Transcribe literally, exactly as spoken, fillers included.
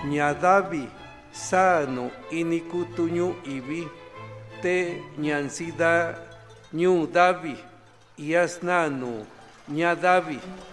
ñadavi sano inikutuñu ibi te ñansida ñu davi yasnanu ñadavi